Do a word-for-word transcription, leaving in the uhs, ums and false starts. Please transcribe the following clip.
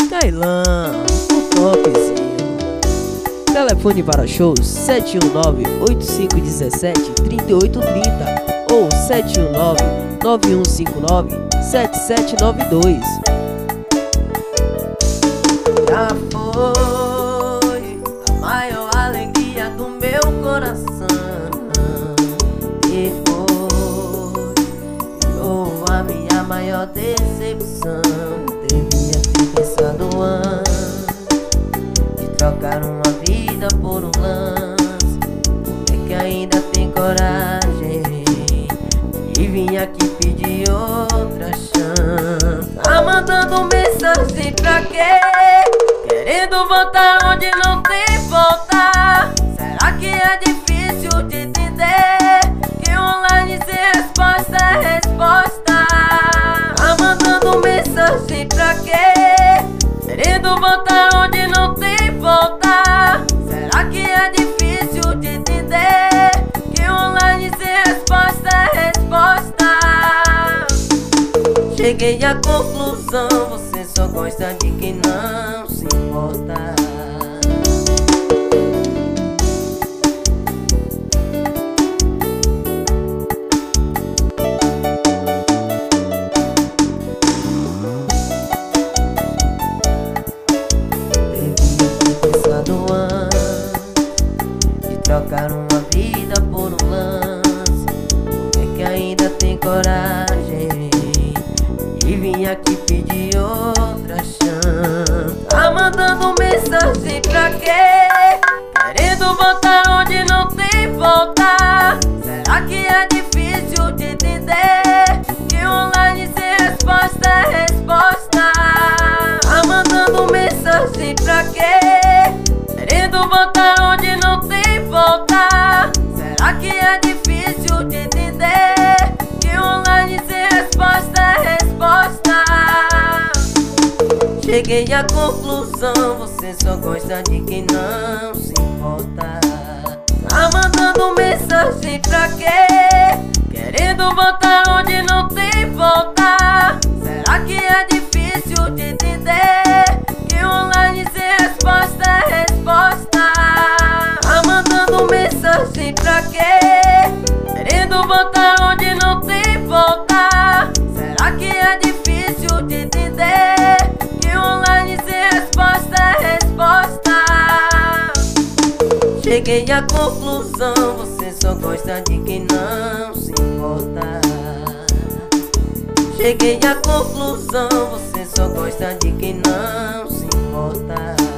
Kailan, o toquezinho. Telefone para shows sete um nove, oito cinco um sete, três oito três zero ou sete um nove, nove um cinco nove, sete sete nove dois. Já foi a maior alegria do meu coração, e foi ou a minha maior decepção. Devia ter pensado antes de trocar uma vida por um lance. Como é que ainda tem coragem de vir aqui pedir outra chance? Tá mandando mensagem pra quê? Querendo voltar onde não tem volta. Será que é difícil de entender que online sem resposta é resposta? Tá mandando mensagem pra quê? Querendo voltar onde não tem volta. Será que é difícil de entender que online sem resposta é resposta? Cheguei à conclusão, você só gosta de quem não se importa. Devia ter pensado antes de trocar uma vida por um lance. Como é que ainda tem coragem e vim aqui pedir outra chance? Tá mandando mensagem pra quê? Querendo voltar onde não tem volta. Será que é difícil de entender que online sem resposta é resposta? Tá mandando mensagem pra quê? Querendo voltar onde não tem volta. Será que é difícil de entender que online sem resposta é resposta? Cheguei à conclusão, você só gosta de quem não se importa. Tá mandando mensagem pra quê? Querendo voltar onde não tem volta. Será que é difícil de entender que online sem resposta é resposta? Tá mandando mensagem pra quê? Querendo voltar onde não tem volta. Será que é difícil de entender que online sem resposta é resposta? Cheguei à conclusão, você só gosta de quem não se importa. Cheguei à conclusão, você só gosta de quem não se importa.